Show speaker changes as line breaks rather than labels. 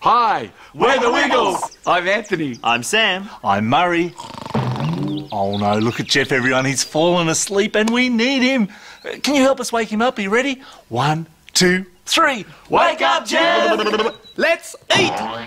Hi, we're the Wiggles. I'm Anthony.
I'm Sam.
I'm Murray. Oh no, look at Jeff, everyone. He's fallen asleep and we need him. Can you help us wake him up? Are you ready? 1, 2, 3.
Wake up, Jeff! Let's eat.